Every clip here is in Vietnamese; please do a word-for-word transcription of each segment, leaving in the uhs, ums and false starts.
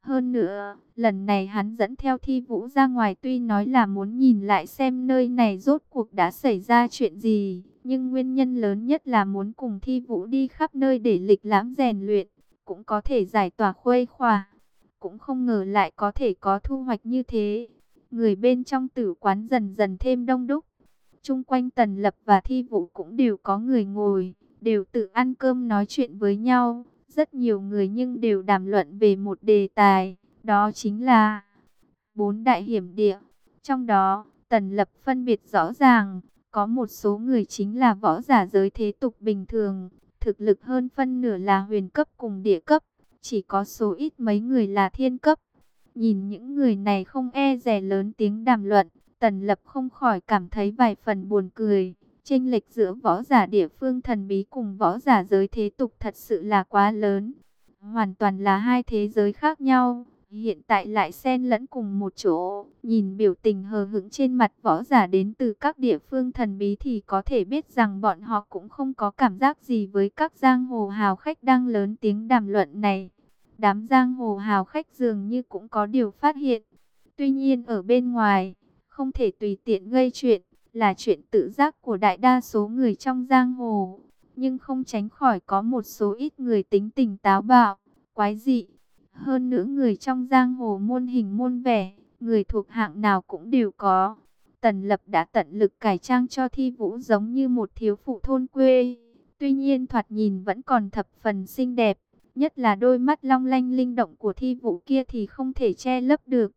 Hơn nữa, lần này hắn dẫn theo Thi Vũ ra ngoài tuy nói là muốn nhìn lại xem nơi này rốt cuộc đã xảy ra chuyện gì, nhưng nguyên nhân lớn nhất là muốn cùng Thi Vũ đi khắp nơi để lịch lãm rèn luyện, cũng có thể giải tỏa khuây khỏa. Cũng không ngờ lại có thể có thu hoạch như thế. Người bên trong tử quán dần dần thêm đông đúc. Chung quanh Tần Lập và Thi Vũ cũng đều có người ngồi, đều tự ăn cơm nói chuyện với nhau. Rất nhiều người nhưng đều đàm luận về một đề tài, đó chính là bốn đại hiểm địa. Trong đó, Tần Lập phân biệt rõ ràng, có một số người chính là võ giả giới thế tục bình thường, thực lực hơn phân nửa là huyền cấp cùng địa cấp, chỉ có số ít mấy người là thiên cấp. Nhìn những người này không e dè lớn tiếng đàm luận, Tần Lập không khỏi cảm thấy vài phần buồn cười. Chênh lệch giữa võ giả địa phương thần bí cùng võ giả giới thế tục thật sự là quá lớn. Hoàn toàn là hai thế giới khác nhau, hiện tại lại xen lẫn cùng một chỗ. Nhìn biểu tình hờ hững trên mặt võ giả đến từ các địa phương thần bí thì có thể biết rằng bọn họ cũng không có cảm giác gì với các giang hồ hào khách đang lớn tiếng đàm luận này. Đám giang hồ hào khách dường như cũng có điều phát hiện. Tuy nhiên ở bên ngoài, không thể tùy tiện gây chuyện, là chuyện tự giác của đại đa số người trong giang hồ. Nhưng không tránh khỏi có một số ít người tính tình táo bạo, quái dị. Hơn nữa người trong giang hồ muôn hình muôn vẻ, người thuộc hạng nào cũng đều có. Tần Lập đã tận lực cải trang cho Thi Vũ giống như một thiếu phụ thôn quê. Tuy nhiên thoạt nhìn vẫn còn thập phần xinh đẹp. Nhất là đôi mắt long lanh linh động của Thi Vũ kia thì không thể che lấp được.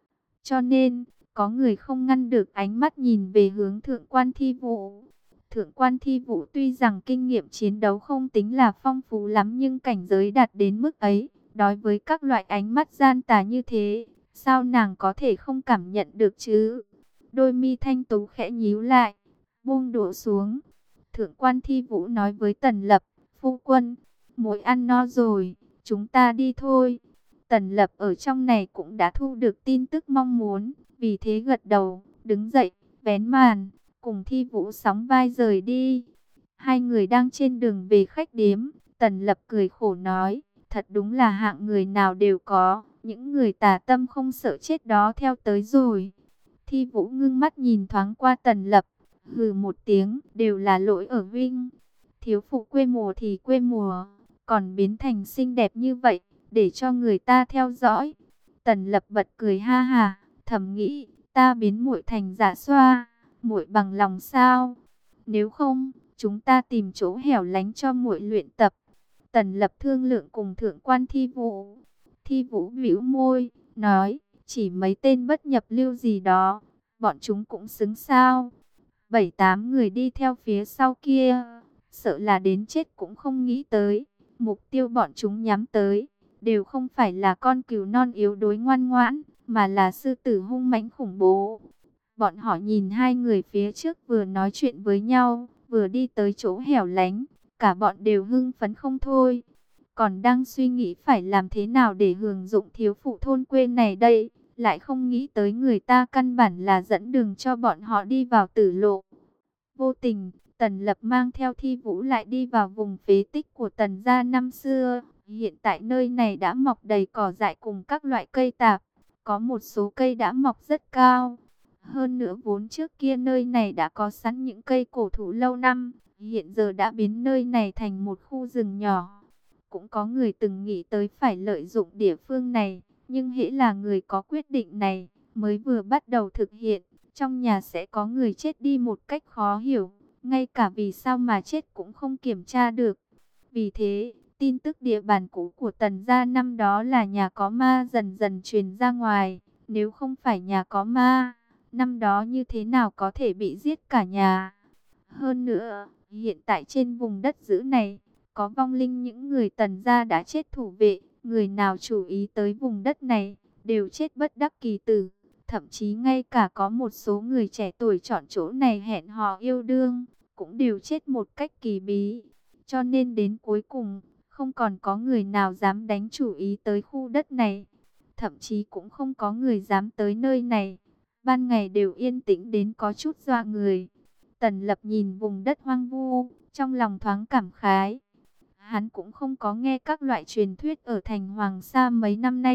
Cho nên, có người không ngăn được ánh mắt nhìn về hướng thượng quan Thi Vũ. Thượng quan Thi Vũ tuy rằng kinh nghiệm chiến đấu không tính là phong phú lắm nhưng cảnh giới đạt đến mức ấy. Đối với các loại ánh mắt gian tà như thế, sao nàng có thể không cảm nhận được chứ? Đôi mi thanh tú khẽ nhíu lại, buông đũa xuống. Thượng quan Thi Vũ nói với Tần Lập, phu quân, mỗi ăn no rồi, chúng ta đi thôi. Tần Lập ở trong này cũng đã thu được tin tức mong muốn, vì thế gật đầu, đứng dậy, vén màn, cùng Thi Vũ sóng vai rời đi. Hai người đang trên đường về khách điếm, Tần Lập cười khổ nói, thật đúng là hạng người nào đều có, những người tà tâm không sợ chết đó theo tới rồi. Thi Vũ ngưng mắt nhìn thoáng qua Tần Lập, hừ một tiếng, đều là lỗi ở Vinh. Thiếu phụ quê mùa thì quê mùa, còn biến thành xinh đẹp như vậy, để cho người ta theo dõi. Tần Lập bật cười ha ha, thầm nghĩ, ta biến muội thành giả xoa, muội bằng lòng sao? Nếu không, chúng ta tìm chỗ hẻo lánh cho muội luyện tập. Tần Lập thương lượng cùng thượng quan Thi Vũ. Thi Vũ bĩu môi, nói, chỉ mấy tên bất nhập lưu gì đó, bọn chúng cũng xứng sao? Bảy tám người đi theo phía sau kia, sợ là đến chết cũng không nghĩ tới. Mục tiêu bọn chúng nhắm tới, đều không phải là con cừu non yếu đuối ngoan ngoãn, mà là sư tử hung mãnh khủng bố. Bọn họ nhìn hai người phía trước vừa nói chuyện với nhau, vừa đi tới chỗ hẻo lánh, cả bọn đều hưng phấn không thôi. Còn đang suy nghĩ phải làm thế nào để hưởng dụng thiếu phụ thôn quê này đây, lại không nghĩ tới người ta căn bản là dẫn đường cho bọn họ đi vào tử lộ. Vô tình, Tần Lập mang theo Thi Vũ lại đi vào vùng phế tích của Tần gia năm xưa. Hiện tại nơi này đã mọc đầy cỏ dại cùng các loại cây tạp. Có một số cây đã mọc rất cao. Hơn nữa vốn trước kia nơi này đã có sẵn những cây cổ thụ lâu năm. Hiện giờ đã biến nơi này thành một khu rừng nhỏ. Cũng có người từng nghĩ tới phải lợi dụng địa phương này. Nhưng hễ là người có quyết định này, mới vừa bắt đầu thực hiện, trong nhà sẽ có người chết đi một cách khó hiểu. Ngay cả vì sao mà chết cũng không kiểm tra được. Vì thế, tin tức địa bàn cũ của Tần gia năm đó là nhà có ma dần dần truyền ra ngoài. Nếu không phải nhà có ma, năm đó như thế nào có thể bị giết cả nhà? Hơn nữa, hiện tại trên vùng đất giữ này, có vong linh những người Tần gia đã chết thủ vệ. Người nào chú ý tới vùng đất này, đều chết bất đắc kỳ tử. Thậm chí ngay cả có một số người trẻ tuổi chọn chỗ này hẹn hò yêu đương, cũng đều chết một cách kỳ bí. Cho nên đến cuối cùng, không còn có người nào dám đánh chủ ý tới khu đất này. Thậm chí cũng không có người dám tới nơi này. Ban ngày đều yên tĩnh đến có chút dọa người. Tần Lập nhìn vùng đất hoang vu, trong lòng thoáng cảm khái. Hắn cũng không có nghe các loại truyền thuyết ở thành Hoàng Sa mấy năm nay.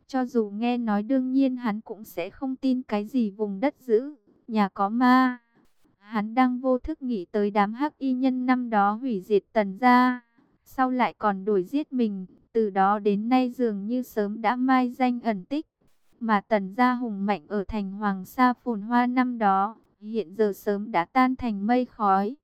Cho dù nghe nói đương nhiên hắn cũng sẽ không tin cái gì vùng đất dữ, nhà có ma. Hắn đang vô thức nghĩ tới đám hắc y nhân năm đó hủy diệt Tần gia, sau lại còn đuổi giết mình, từ đó đến nay dường như sớm đã mai danh ẩn tích. Mà Tần gia hùng mạnh ở thành Hoàng Sa phồn hoa năm đó, hiện giờ sớm đã tan thành mây khói.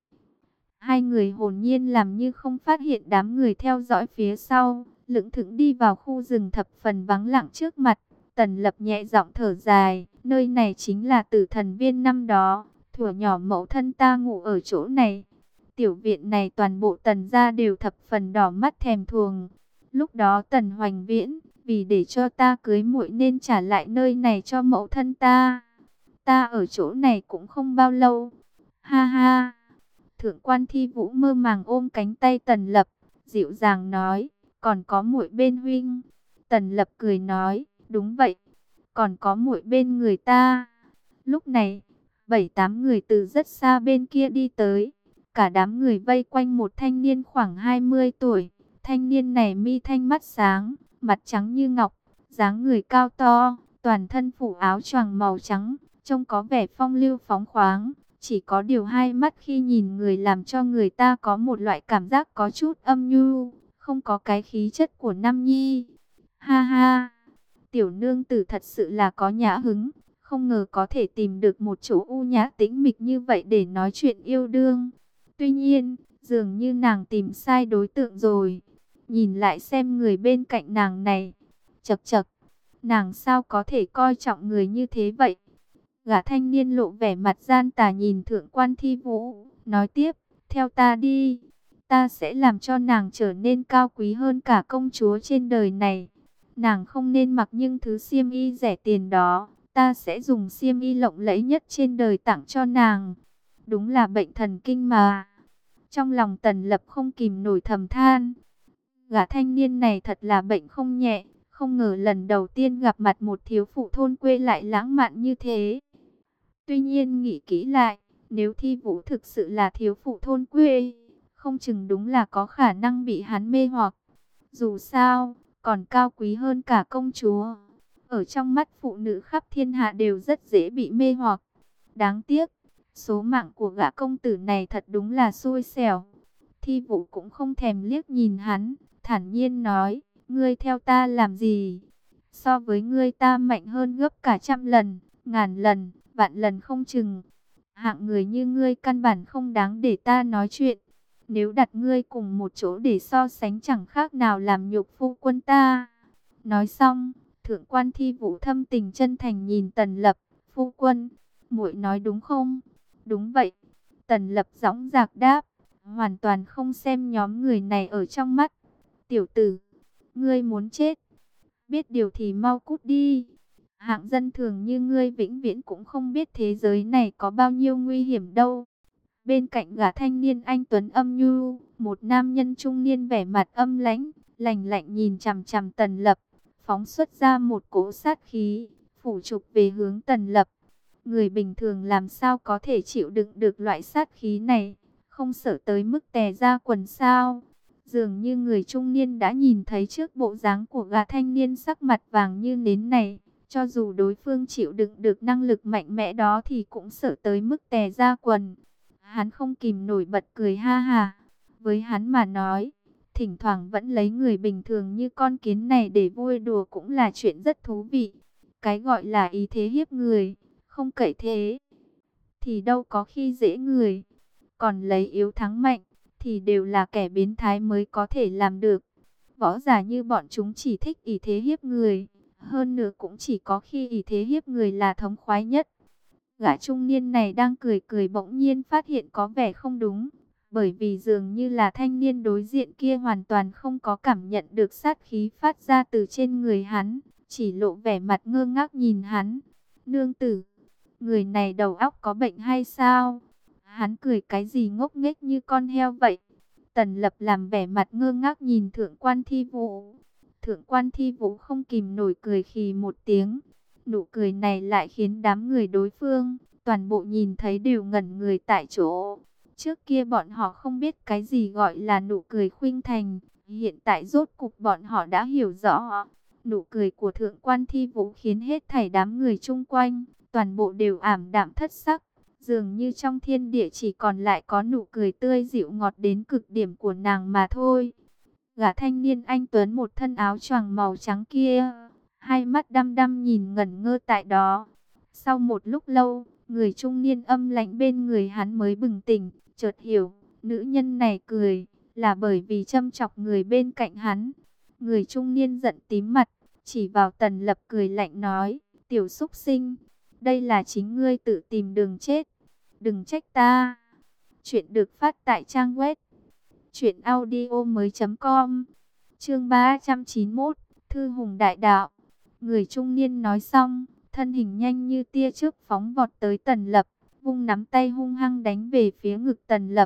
Hai người hồn nhiên làm như không phát hiện đám người theo dõi phía sau, lững thững đi vào khu rừng thập phần vắng lặng trước mặt. Tần Lập nhẹ giọng thở dài, nơi này chính là Tử Thần Viên năm đó, thuở nhỏ mẫu thân ta ngủ ở chỗ này. Tiểu viện này toàn bộ Tần gia đều thập phần đỏ mắt thèm thuồng. Lúc đó Tần Hoành Viễn, vì để cho ta cưới muội nên trả lại nơi này cho mẫu thân ta. Ta ở chỗ này cũng không bao lâu. Ha ha. Thượng quan Thi Vũ mơ màng ôm cánh tay Tần Lập, dịu dàng nói, còn có muội bên huynh. Tần Lập cười nói, đúng vậy, còn có muội bên người ta. Lúc này, bảy tám người từ rất xa bên kia đi tới, cả đám người vây quanh một thanh niên khoảng hai mươi tuổi. Thanh niên này mi thanh mắt sáng, mặt trắng như ngọc, dáng người cao to, toàn thân phủ áo choàng màu trắng, trông có vẻ phong lưu phóng khoáng. Chỉ có điều hai mắt khi nhìn người làm cho người ta có một loại cảm giác có chút âm nhu, không có cái khí chất của Nam Nhi. Ha ha, tiểu nương tử thật sự là có nhã hứng, không ngờ có thể tìm được một chỗ u nhã tĩnh mịch như vậy để nói chuyện yêu đương. Tuy nhiên, dường như nàng tìm sai đối tượng rồi. Nhìn lại xem người bên cạnh nàng này, chật chật, nàng sao có thể coi trọng người như thế vậy? Gã thanh niên lộ vẻ mặt gian tà nhìn thượng quan Thi Vũ, nói tiếp, theo ta đi, ta sẽ làm cho nàng trở nên cao quý hơn cả công chúa trên đời này. Nàng không nên mặc những thứ xiêm y rẻ tiền đó, ta sẽ dùng xiêm y lộng lẫy nhất trên đời tặng cho nàng. Đúng là bệnh thần kinh mà. Trong lòng Tần Lập không kìm nổi thầm than, gã thanh niên này thật là bệnh không nhẹ, không ngờ lần đầu tiên gặp mặt một thiếu phụ thôn quê lại lãng mạn như thế. Tuy nhiên nghĩ kỹ lại, nếu Thi Vũ thực sự là thiếu phụ thôn quê, không chừng đúng là có khả năng bị hắn mê hoặc. Dù sao, còn cao quý hơn cả công chúa. Ở trong mắt phụ nữ khắp thiên hạ đều rất dễ bị mê hoặc. Đáng tiếc, số mạng của gã công tử này thật đúng là xui xẻo. Thi Vũ cũng không thèm liếc nhìn hắn, thản nhiên nói, ngươi theo ta làm gì? So với ngươi ta mạnh hơn gấp cả trăm lần, ngàn lần, vạn lần không chừng. Hạng người như ngươi căn bản không đáng để ta nói chuyện. Nếu đặt ngươi cùng một chỗ để so sánh chẳng khác nào làm nhục phu quân ta. Nói xong, thượng quan Thi Vũ thâm tình chân thành nhìn Tần Lập, phu quân, muội nói đúng không? Đúng vậy. Tần Lập dõng dạc đáp, hoàn toàn không xem nhóm người này ở trong mắt. Tiểu tử, ngươi muốn chết, biết điều thì mau cút đi. Hạng dân thường như ngươi vĩnh viễn cũng không biết thế giới này có bao nhiêu nguy hiểm đâu. Bên cạnh gã thanh niên anh tuấn âm nhu, một nam nhân trung niên vẻ mặt âm lãnh, lạnh lạnh nhìn chằm chằm Tần Lập, phóng xuất ra một cỗ sát khí, phủ trục về hướng Tần Lập. Người bình thường làm sao có thể chịu đựng được loại sát khí này, không sợ tới mức tè ra quần sao? Dường như người trung niên đã nhìn thấy trước bộ dáng của gã thanh niên sắc mặt vàng như nến này. Cho dù đối phương chịu đựng được năng lực mạnh mẽ đó thì cũng sợ tới mức tè ra quần. Hắn không kìm nổi bật cười ha ha. Với hắn mà nói, thỉnh thoảng vẫn lấy người bình thường như con kiến này để vui đùa cũng là chuyện rất thú vị. Cái gọi là ý thế hiếp người, không cậy thế, thì đâu có khi dễ người. Còn lấy yếu thắng mạnh, thì đều là kẻ biến thái mới có thể làm được. Võ giả như bọn chúng chỉ thích ý thế hiếp người. Hơn nữa cũng chỉ có khi ý thế hiếp người là thống khoái nhất. Gã trung niên này đang cười cười bỗng nhiên phát hiện có vẻ không đúng. Bởi vì dường như là thanh niên đối diện kia hoàn toàn không có cảm nhận được sát khí phát ra từ trên người hắn. Chỉ lộ vẻ mặt ngơ ngác nhìn hắn. Nương tử, người này đầu óc có bệnh hay sao? Hắn cười cái gì ngốc nghếch như con heo vậy? Tần Lập làm vẻ mặt ngơ ngác nhìn thượng quan Thi Vũ. Thượng quan Thi Vũ không kìm nổi cười khì một tiếng. Nụ cười này lại khiến đám người đối phương, toàn bộ nhìn thấy đều ngẩn người tại chỗ. Trước kia bọn họ không biết cái gì gọi là nụ cười khuynh thành. Hiện tại rốt cục bọn họ đã hiểu rõ. Nụ cười của thượng quan Thi Vũ khiến hết thảy đám người chung quanh, toàn bộ đều ảm đạm thất sắc. Dường như trong thiên địa chỉ còn lại có nụ cười tươi dịu ngọt đến cực điểm của nàng mà thôi. Gã thanh niên anh tuấn một thân áo choàng màu trắng kia, hai mắt đăm đăm nhìn ngẩn ngơ tại đó. Sau một lúc lâu, người trung niên âm lạnh bên người hắn mới bừng tỉnh, chợt hiểu, nữ nhân này cười là bởi vì châm chọc người bên cạnh hắn. Người trung niên giận tím mặt, chỉ vào Tần Lập cười lạnh nói, tiểu súc sinh, đây là chính ngươi tự tìm đường chết, đừng trách ta. Chuyện được phát tại trang web truyện audio mới.com, chương ba trăm chín mươi mốt, Thư Hùng Đại Đạo. Người trung niên nói xong, thân hình nhanh như tia chớp phóng vọt tới Tần Lập, vung nắm tay hung hăng đánh về phía ngực Tần Lập.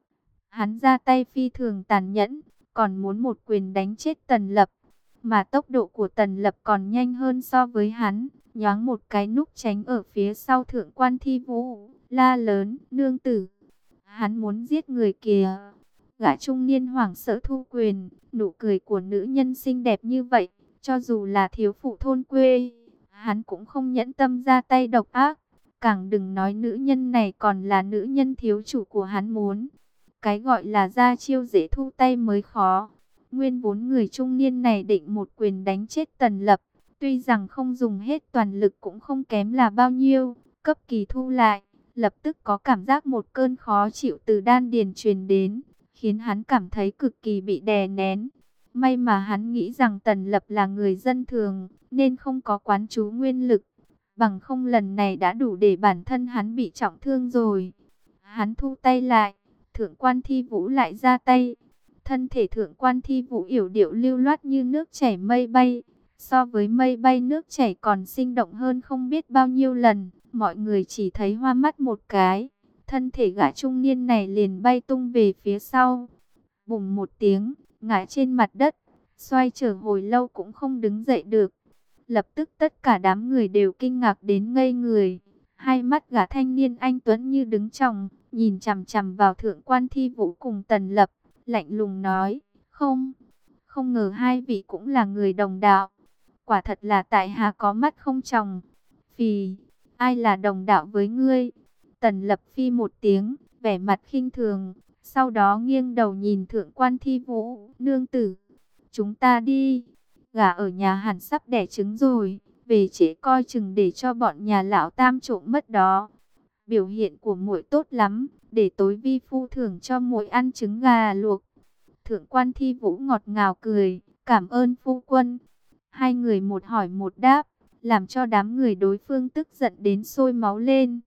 Hắn ra tay phi thường tàn nhẫn, còn muốn một quyền đánh chết Tần Lập. Mà tốc độ của Tần Lập còn nhanh hơn so với hắn, nhoáng một cái núp tránh ở phía sau thượng quan Thi Vũ, la lớn, nương tử. Hắn muốn giết người kìa. Gã trung niên hoảng sợ thu quyền, nụ cười của nữ nhân xinh đẹp như vậy, cho dù là thiếu phụ thôn quê, hắn cũng không nhẫn tâm ra tay độc ác. Càng đừng nói nữ nhân này còn là nữ nhân thiếu chủ của hắn muốn. Cái gọi là ra chiêu dễ thu tay mới khó. Nguyên vốn người trung niên này định một quyền đánh chết Tần Lập, tuy rằng không dùng hết toàn lực cũng không kém là bao nhiêu, cấp kỳ thu lại, lập tức có cảm giác một cơn khó chịu từ đan điền truyền đến, khiến hắn cảm thấy cực kỳ bị đè nén. May mà hắn nghĩ rằng Tần Lập là người dân thường, nên không có quán chú nguyên lực, bằng không lần này đã đủ để bản thân hắn bị trọng thương rồi. Hắn thu tay lại, thượng quan Thi Vũ lại ra tay. Thân thể thượng quan Thi Vũ yểu điệu lưu loát như nước chảy mây bay, so với mây bay nước chảy còn sinh động hơn không biết bao nhiêu lần. Mọi người chỉ thấy hoa mắt một cái, thân thể gã trung niên này liền bay tung về phía sau. Bùng một tiếng, ngã trên mặt đất, xoay trở hồi lâu cũng không đứng dậy được. Lập tức tất cả đám người đều kinh ngạc đến ngây người. Hai mắt gã thanh niên anh tuấn như đứng tròng, nhìn chằm chằm vào thượng quan Thi Vũ cùng Tần Lập, lạnh lùng nói, không, không ngờ hai vị cũng là người đồng đạo. Quả thật là tại hạ có mắt không tròng. Phì, ai là đồng đạo với ngươi? Tần Lập phi một tiếng, vẻ mặt khinh thường, sau đó nghiêng đầu nhìn thượng quan Thi Vũ, nương tử, chúng ta đi. Gà ở nhà hẳn sắp đẻ trứng rồi, về trễ coi chừng để cho bọn nhà lão tam trộm mất đó. Biểu hiện của muội tốt lắm, để tối vi phu thưởng cho muội ăn trứng gà luộc. Thượng quan Thi Vũ ngọt ngào cười, cảm ơn phu quân. Hai người một hỏi một đáp, làm cho đám người đối phương tức giận đến sôi máu lên.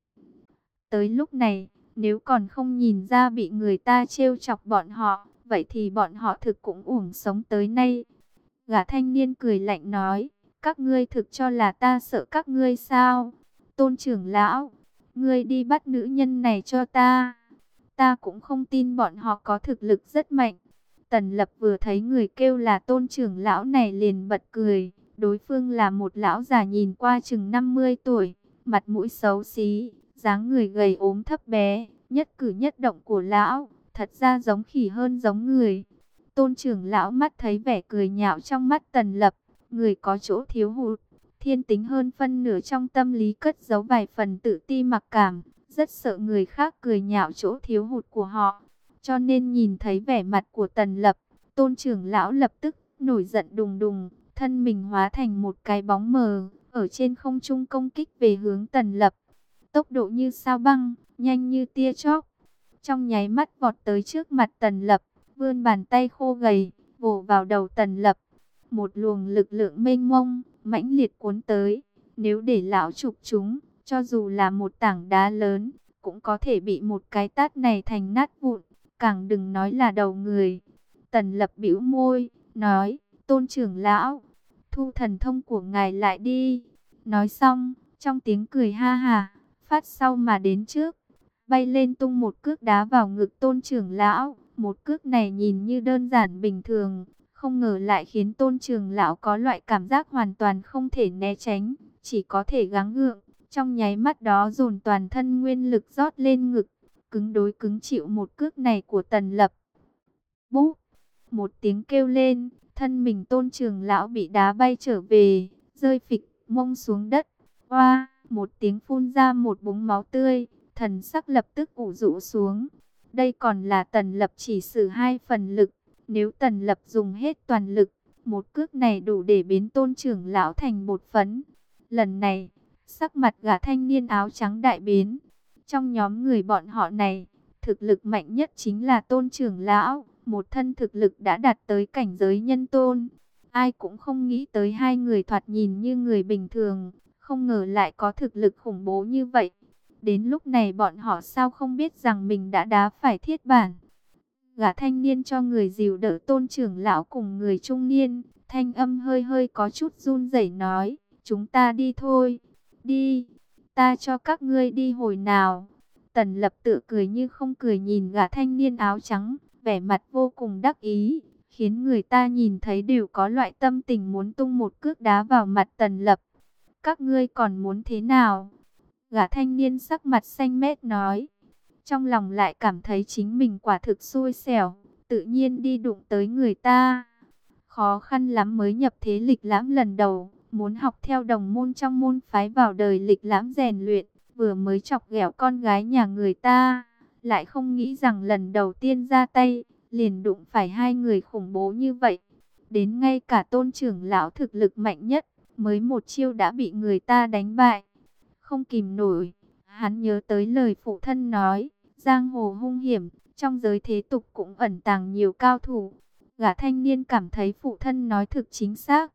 Tới lúc này, nếu còn không nhìn ra bị người ta trêu chọc bọn họ, vậy thì bọn họ thực cũng uổng sống tới nay. Gã thanh niên cười lạnh nói, các ngươi thực cho là ta sợ các ngươi sao? Tôn trưởng lão, ngươi đi bắt nữ nhân này cho ta. Ta cũng không tin bọn họ có thực lực rất mạnh. Tần Lập vừa thấy người kêu là tôn trưởng lão này liền bật cười. Đối phương là một lão già nhìn qua chừng năm mươi tuổi, mặt mũi xấu xí, dáng người gầy ốm thấp bé, nhất cử nhất động của lão, thật ra giống khỉ hơn giống người. Tôn trưởng lão mắt thấy vẻ cười nhạo trong mắt Tần Lập, người có chỗ thiếu hụt, thiên tính hơn phân nửa trong tâm lý cất giấu vài phần tự ti mặc cảm, rất sợ người khác cười nhạo chỗ thiếu hụt của họ. Cho nên nhìn thấy vẻ mặt của Tần Lập, tôn trưởng lão lập tức nổi giận đùng đùng, thân mình hóa thành một cái bóng mờ, ở trên không trung công kích về hướng Tần Lập. Tốc độ như sao băng, nhanh như tia chớp, trong nháy mắt vọt tới trước mặt Tần Lập, vươn bàn tay khô gầy, vồ vào đầu Tần Lập. Một luồng lực lượng mênh mông, mãnh liệt cuốn tới, nếu để lão chụp chúng, cho dù là một tảng đá lớn, cũng có thể bị một cái tát này thành nát vụn, càng đừng nói là đầu người. Tần Lập bĩu môi, nói, tôn trưởng lão, thu thần thông của ngài lại đi. Nói xong, trong tiếng cười ha hà, phát sau mà đến trước, bay lên tung một cước đá vào ngực tôn trưởng lão. Một cước này nhìn như đơn giản bình thường, không ngờ lại khiến tôn trưởng lão có loại cảm giác hoàn toàn không thể né tránh, chỉ có thể gắng gượng. Trong nháy mắt đó dồn toàn thân nguyên lực rót lên ngực, cứng đối cứng chịu một cước này của Tần Lập. Búp, một tiếng kêu lên, thân mình Tôn trưởng lão bị đá bay trở về, rơi phịch mông xuống đất. Oa, một tiếng phun ra một búng máu tươi, thần sắc lập tức ủ rũ xuống. Đây còn là Tần Lập chỉ sử hai phần lực, nếu Tần Lập dùng hết toàn lực, một cước này đủ để biến Tôn trưởng lão thành bột phấn. Lần này, sắc mặt gã thanh niên áo trắng đại biến. Trong nhóm người bọn họ này, thực lực mạnh nhất chính là Tôn trưởng lão, một thân thực lực đã đạt tới cảnh giới nhân tôn. Ai cũng không nghĩ tới hai người thoạt nhìn như người bình thường, không ngờ lại có thực lực khủng bố như vậy. Đến lúc này bọn họ sao không biết rằng mình đã đá phải thiết bản. Gã thanh niên cho người dìu đỡ Tôn trưởng lão cùng người trung niên, thanh âm hơi hơi có chút run rẩy nói, chúng ta đi thôi, đi, ta cho các ngươi đi hồi nào. Tần Lập tự cười như không cười nhìn gã thanh niên áo trắng, vẻ mặt vô cùng đắc ý, khiến người ta nhìn thấy đều có loại tâm tình muốn tung một cước đá vào mặt Tần Lập. Các ngươi còn muốn thế nào? Gã thanh niên sắc mặt xanh mét nói. Trong lòng lại cảm thấy chính mình quả thực xui xẻo, tự nhiên đi đụng tới người ta. Khó khăn lắm mới nhập thế Lịch Lãm lần đầu, muốn học theo đồng môn trong môn phái vào đời Lịch Lãm rèn luyện, vừa mới chọc ghẹo con gái nhà người ta, lại không nghĩ rằng lần đầu tiên ra tay, liền đụng phải hai người khủng bố như vậy. Đến ngay cả Tôn trưởng lão thực lực mạnh nhất, mới một chiêu đã bị người ta đánh bại. Không kìm nổi, hắn nhớ tới lời phụ thân nói, giang hồ hung hiểm, trong giới thế tục cũng ẩn tàng nhiều cao thủ. Gã thanh niên cảm thấy phụ thân nói thực chính xác.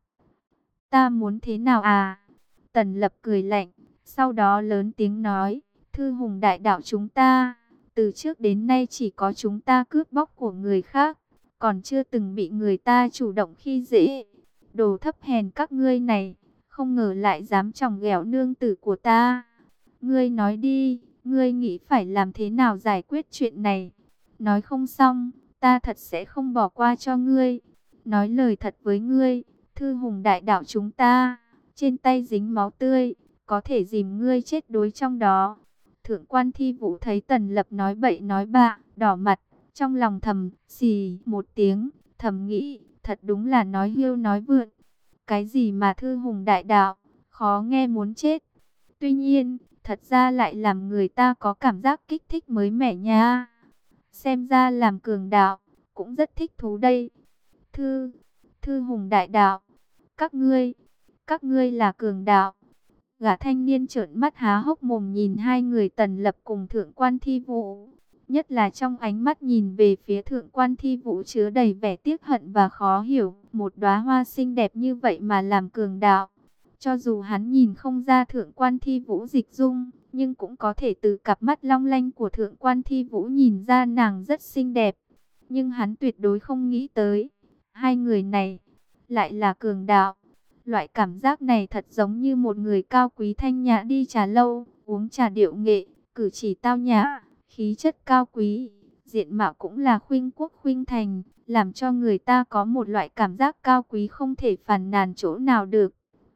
Ta muốn thế nào à? Tần Lập cười lạnh, sau đó lớn tiếng nói, Thư Hùng đại đạo chúng ta, từ trước đến nay chỉ có chúng ta cướp bóc của người khác, còn chưa từng bị người ta chủ động khi dễ. Đồ thấp hèn các ngươi này, không ngờ lại dám chòng ghẹo nương tử của ta. Ngươi nói đi, ngươi nghĩ phải làm thế nào giải quyết chuyện này? Nói không xong, ta thật sẽ không bỏ qua cho ngươi. Nói lời thật với ngươi, Thư Hùng đại đạo chúng ta, trên tay dính máu tươi, có thể dìm ngươi chết đuối trong đó. Thượng quan Thi Vũ thấy Tần Lập nói bậy nói bạ, đỏ mặt, trong lòng thầm xì một tiếng, thầm nghĩ, thật đúng là nói hiêu nói vượn. Cái gì mà Thư Hùng đại đạo, khó nghe muốn chết. Tuy nhiên, thật ra lại làm người ta có cảm giác kích thích mới mẻ nha. Xem ra làm cường đạo, cũng rất thích thú đây. Thư, Thư Hùng đại đạo, các ngươi, các ngươi là cường đạo. Gã thanh niên trợn mắt há hốc mồm nhìn hai người Tần Lập cùng Thượng quan Thi Vũ. Nhất là trong ánh mắt nhìn về phía Thượng quan Thi Vũ chứa đầy vẻ tiếc hận và khó hiểu. Một đóa hoa xinh đẹp như vậy mà làm cường đạo. Cho dù hắn nhìn không ra Thượng quan Thi Vũ dịch dung, nhưng cũng có thể từ cặp mắt long lanh của Thượng quan Thi Vũ nhìn ra nàng rất xinh đẹp. Nhưng hắn tuyệt đối không nghĩ tới, hai người này lại là cường đạo. Loại cảm giác này thật giống như một người cao quý thanh nhã đi trà lâu, uống trà điệu nghệ, cử chỉ tao nhã, khí chất cao quý, diện mạo cũng là khuynh quốc khuynh thành, làm cho người ta có một loại cảm giác cao quý không thể phàn nàn chỗ nào được.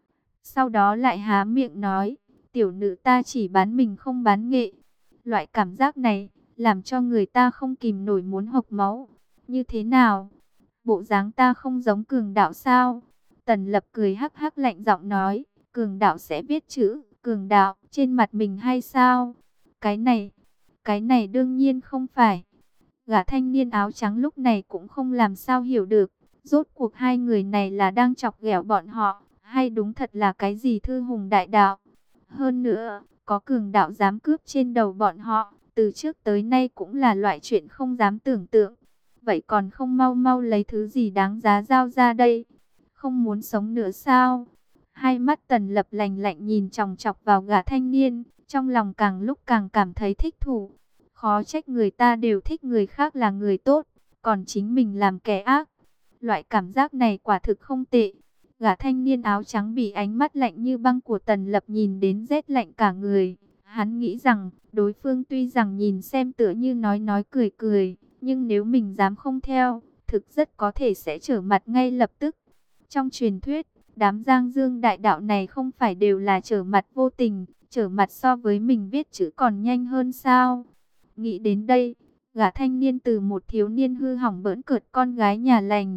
Sau đó lại há miệng nói, tiểu nữ ta chỉ bán mình không bán nghệ. Loại cảm giác này, làm cho người ta không kìm nổi muốn hộc máu. Như thế nào? Bộ dáng ta không giống cường đạo sao? Tần Lập cười hắc hắc lạnh giọng nói, cường đạo sẽ viết chữ, cường đạo, trên mặt mình hay sao? Cái này, cái này đương nhiên không phải. Gã thanh niên áo trắng lúc này cũng không làm sao hiểu được, rốt cuộc hai người này là đang chọc ghẹo bọn họ, hay đúng thật là cái gì Thư Hùng đại đạo. Hơn nữa, có cường đạo dám cướp trên đầu bọn họ, từ trước tới nay cũng là loại chuyện không dám tưởng tượng. Vậy còn không mau mau lấy thứ gì đáng giá giao ra đây? Không muốn sống nữa sao? Hai mắt Tần Lập lạnh lạnh nhìn chòng chọc vào gã thanh niên, trong lòng càng lúc càng cảm thấy thích thú. Khó trách người ta đều thích người khác là người tốt, còn chính mình làm kẻ ác. Loại cảm giác này quả thực không tệ. Gã thanh niên áo trắng bị ánh mắt lạnh như băng của Tần Lập nhìn đến rét lạnh cả người. Hắn nghĩ rằng, đối phương tuy rằng nhìn xem tựa như nói nói cười cười, nhưng nếu mình dám không theo, thực rất có thể sẽ trở mặt ngay lập tức. Trong truyền thuyết, đám Giang Dương đại đạo này không phải đều là trở mặt vô tình, trở mặt so với mình viết chữ còn nhanh hơn sao? Nghĩ đến đây, gã thanh niên từ một thiếu niên hư hỏng bỡn cợt con gái nhà lành,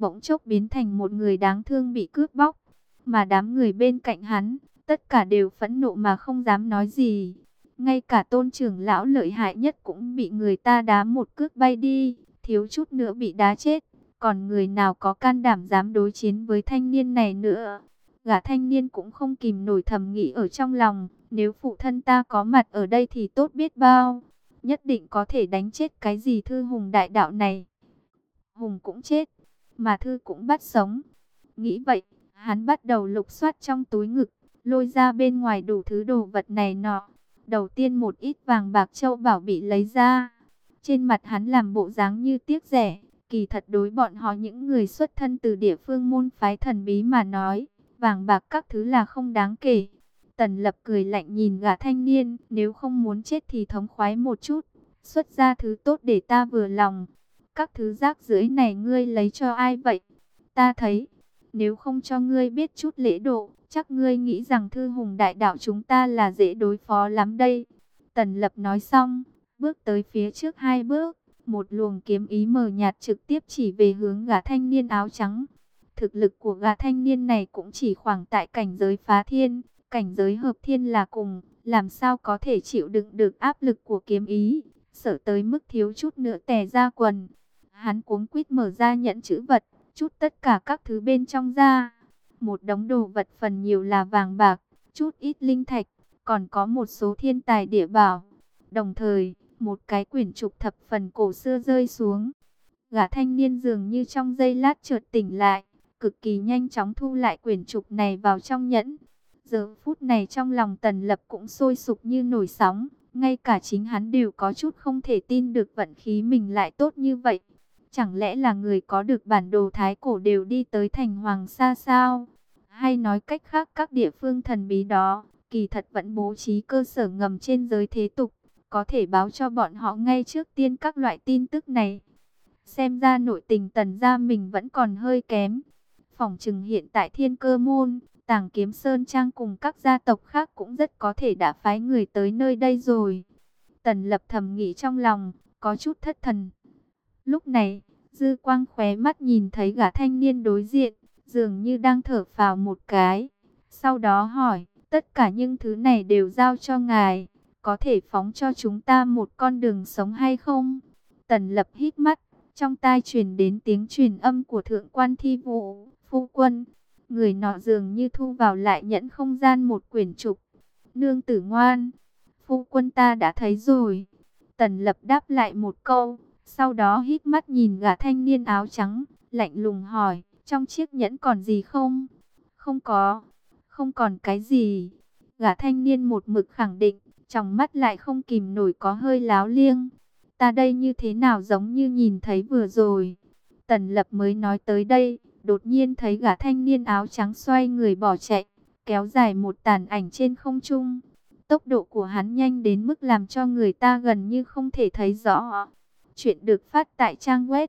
bỗng chốc biến thành một người đáng thương bị cướp bóc. Mà đám người bên cạnh hắn, tất cả đều phẫn nộ mà không dám nói gì. Ngay cả Tôn trưởng lão lợi hại nhất cũng bị người ta đá một cước bay đi, thiếu chút nữa bị đá chết. Còn người nào có can đảm dám đối chiến với thanh niên này nữa? Gã thanh niên cũng không kìm nổi thầm nghĩ ở trong lòng, nếu phụ thân ta có mặt ở đây thì tốt biết bao. Nhất định có thể đánh chết cái gì Thư Hùng đại đạo này. Hùng cũng chết, mà Thư cũng bắt sống. Nghĩ vậy, hắn bắt đầu lục soát trong túi ngực, lôi ra bên ngoài đủ thứ đồ vật này nọ. Đầu tiên một ít vàng bạc châu bảo bị lấy ra. Trên mặt hắn làm bộ dáng như tiếc rẻ. Kỳ thật đối bọn họ những người xuất thân từ địa phương môn phái thần bí mà nói, vàng bạc các thứ là không đáng kể. Tần Lập cười lạnh nhìn gã thanh niên, nếu không muốn chết thì thống khoái một chút, xuất ra thứ tốt để ta vừa lòng. Các thứ rác rưởi này ngươi lấy cho ai vậy? Ta thấy, nếu không cho ngươi biết chút lễ độ, chắc ngươi nghĩ rằng Thư Hùng đại đạo chúng ta là dễ đối phó lắm đây. Tần Lập nói xong, bước tới phía trước hai bước, một luồng kiếm ý mờ nhạt trực tiếp chỉ về hướng gã thanh niên áo trắng. Thực lực của gã thanh niên này cũng chỉ khoảng tại cảnh giới phá thiên, cảnh giới hợp thiên là cùng, làm sao có thể chịu đựng được áp lực của kiếm ý, sợ tới mức thiếu chút nữa tè ra quần. Hắn cuống quýt mở ra nhẫn chữ vật, chút tất cả các thứ bên trong ra. Một đống đồ vật phần nhiều là vàng bạc, chút ít linh thạch, còn có một số thiên tài địa bảo. Đồng thời, một cái quyển trục thập phần cổ xưa rơi xuống. Gã thanh niên dường như trong giây lát chợt tỉnh lại, cực kỳ nhanh chóng thu lại quyển trục này vào trong nhẫn. Giờ phút này trong lòng Tần Lập cũng sôi sục như nổi sóng, ngay cả chính hắn đều có chút không thể tin được vận khí mình lại tốt như vậy. Chẳng lẽ là người có được bản đồ thái cổ đều đi tới thành Hoàng Sa sao? Hay nói cách khác các địa phương thần bí đó, kỳ thật vẫn bố trí cơ sở ngầm trên giới thế tục, có thể báo cho bọn họ ngay trước tiên các loại tin tức này. Xem ra nội tình Tần gia mình vẫn còn hơi kém. Phỏng chừng hiện tại Thiên Cơ Môn, Tàng Kiếm Sơn Trang cùng các gia tộc khác cũng rất có thể đã phái người tới nơi đây rồi. Tần Lập thầm nghĩ trong lòng, có chút thất thần. Lúc này, dư quang khóe mắt nhìn thấy gã thanh niên đối diện, dường như đang thở phào một cái. Sau đó hỏi, tất cả những thứ này đều giao cho ngài, có thể phóng cho chúng ta một con đường sống hay không? Tần Lập hít mắt, trong tai truyền đến tiếng truyền âm của Thượng quan Thi Vũ, phu quân. Người nọ dường như thu vào lại nhẫn không gian một quyển trục. Nương tử ngoan, phu quân ta đã thấy rồi. Tần Lập đáp lại một câu, sau đó hít mắt nhìn gã thanh niên áo trắng, lạnh lùng hỏi, trong chiếc nhẫn còn gì không? Không có, không còn cái gì. Gã thanh niên một mực khẳng định, trong mắt lại không kìm nổi có hơi láo liêng. Ta đây như thế nào giống như nhìn thấy vừa rồi. Tần Lập mới nói tới đây, đột nhiên thấy gã thanh niên áo trắng xoay người bỏ chạy, kéo dài một tàn ảnh trên không trung. Tốc độ của hắn nhanh đến mức làm cho người ta gần như không thể thấy rõ. Chuyện được phát tại trang web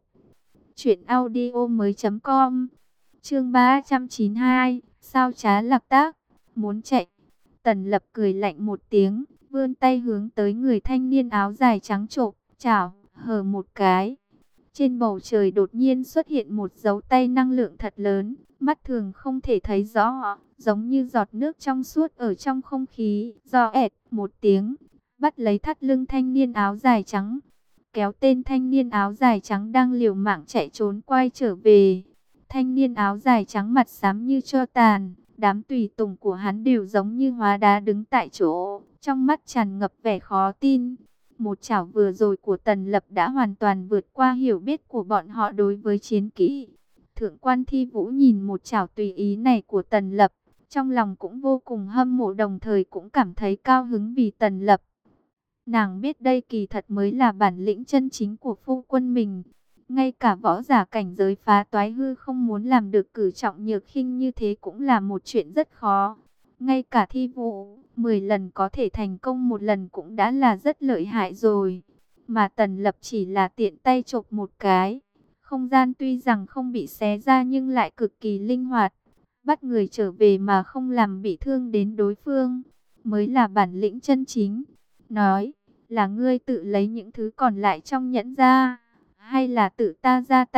truyệnaudiomoi.com. Chương ba trăm chín mươi hai, sao trá lạc tác, muốn chạy. Tần Lập cười lạnh một tiếng, vươn tay hướng tới người thanh niên áo dài trắng trộm, chảo, hờ một cái. Trên bầu trời đột nhiên xuất hiện một dấu tay năng lượng thật lớn, mắt thường không thể thấy rõ, giống như giọt nước trong suốt ở trong không khí. Do ẹt một tiếng, bắt lấy thắt lưng thanh niên áo dài trắng, kéo tên thanh niên áo dài trắng đang liều mạng chạy trốn quay trở về. Thanh niên áo dài trắng mặt xám như tro tàn, đám tùy tùng của hắn đều giống như hóa đá đứng tại chỗ, trong mắt tràn ngập vẻ khó tin. Một chảo vừa rồi của Tần Lập đã hoàn toàn vượt qua hiểu biết của bọn họ đối với chiến kỹ. Thượng quan Thi Vũ nhìn một chảo tùy ý này của Tần Lập, trong lòng cũng vô cùng hâm mộ, đồng thời cũng cảm thấy cao hứng vì Tần Lập. Nàng biết đây kỳ thật mới là bản lĩnh chân chính của phu quân mình. Ngay cả võ giả cảnh giới phá toái hư không muốn làm được cử trọng nhược khinh như thế cũng là một chuyện rất khó. Ngay cả Thi Vũ, mười lần có thể thành công một lần cũng đã là rất lợi hại rồi. Mà Tần Lập chỉ là tiện tay chộp một cái. Không gian tuy rằng không bị xé ra nhưng lại cực kỳ linh hoạt. Bắt người trở về mà không làm bị thương đến đối phương, mới là bản lĩnh chân chính. Nói, là ngươi tự lấy những thứ còn lại trong nhẫn ra, hay là tự ta ra tay?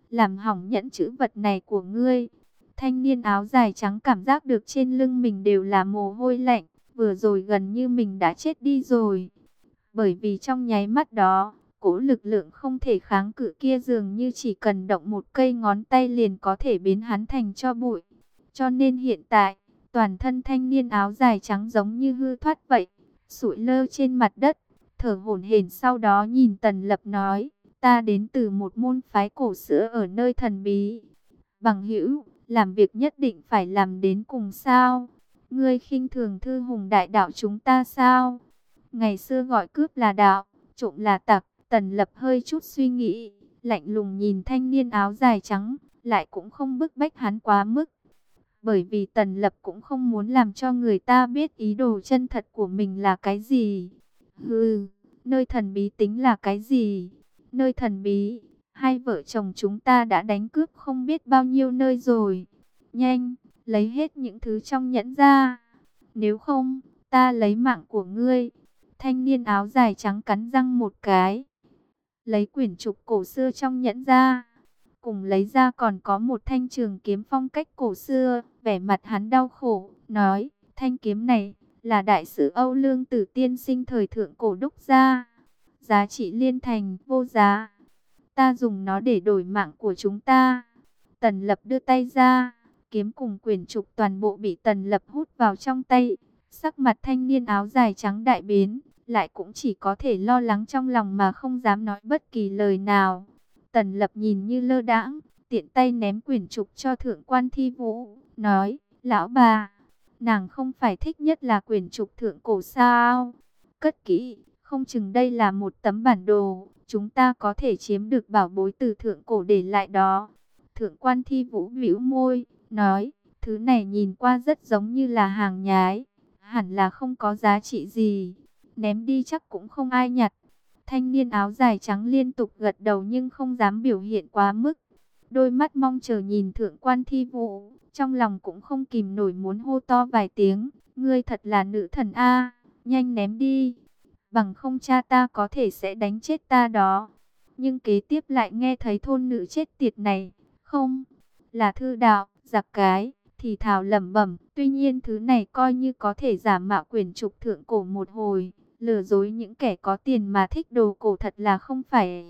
làm hỏng nhẫn chữ vật này của ngươi. Thanh niên áo dài trắng cảm giác được trên lưng mình đều là mồ hôi lạnh, vừa rồi gần như mình đã chết đi rồi. Bởi vì trong nháy mắt đó, cỗ lực lượng không thể kháng cự kia dường như chỉ cần động một cây ngón tay liền có thể biến hắn thành tro bụi. Cho nên hiện tại, toàn thân thanh niên áo dài trắng giống như hư thoát vậy, sụi lơ trên mặt đất, thở hổn hển, sau đó nhìn Tần Lập nói, ta đến từ một môn phái cổ xưa ở nơi thần bí. Bằng hữu, làm việc nhất định phải làm đến cùng sao? Ngươi khinh thường thư hùng đại đạo chúng ta sao? Ngày xưa gọi cướp là đạo, trộm là tặc. Tần Lập hơi chút suy nghĩ, lạnh lùng nhìn thanh niên áo dài trắng, lại cũng không bức bách hắn quá mức. Bởi vì Tần Lập cũng không muốn làm cho người ta biết ý đồ chân thật của mình là cái gì. Hừ, nơi thần bí tính là cái gì? Nơi thần bí, hai vợ chồng chúng ta đã đánh cướp không biết bao nhiêu nơi rồi. Nhanh, lấy hết những thứ trong nhẫn ra. Nếu không, ta lấy mạng của ngươi. Thanh niên áo dài trắng cắn răng một cái, lấy quyển trục cổ xưa trong nhẫn ra. Cùng lấy ra còn có một thanh trường kiếm phong cách cổ xưa. Vẻ mặt hắn đau khổ, nói, thanh kiếm này là đại sử Âu Lương Tử tiên sinh thời thượng cổ đúc ra. Giá trị liên thành, vô giá. Ta dùng nó để đổi mạng của chúng ta. Tần Lập đưa tay ra, kiếm cùng quyển trục toàn bộ bị Tần Lập hút vào trong tay. Sắc mặt thanh niên áo dài trắng đại biến, lại cũng chỉ có thể lo lắng trong lòng mà không dám nói bất kỳ lời nào. Tần Lập nhìn như lơ đãng, tiện tay ném quyển trục cho thượng quan Thi Vũ, nói, lão bà, nàng không phải thích nhất là quyển trục thượng cổ sao? Cất kỹ, không chừng đây là một tấm bản đồ, chúng ta có thể chiếm được bảo bối từ thượng cổ để lại đó. Thượng quan Thi Vũ bĩu môi, nói, thứ này nhìn qua rất giống như là hàng nhái, hẳn là không có giá trị gì, ném đi chắc cũng không ai nhặt. Thanh niên áo dài trắng liên tục gật đầu nhưng không dám biểu hiện quá mức. Đôi mắt mong chờ nhìn thượng quan Thi Vũ, trong lòng cũng không kìm nổi muốn hô to vài tiếng. Ngươi thật là nữ thần a, nhanh ném đi, bằng không cha ta có thể sẽ đánh chết ta đó. Nhưng kế tiếp lại nghe thấy thôn nữ chết tiệt này, không, là thư đạo, giặc cái, thì thào lẩm bẩm. Tuy nhiên thứ này coi như có thể giả mạo quyển trục thượng cổ một hồi, lừa dối những kẻ có tiền mà thích đồ cổ thật là không phải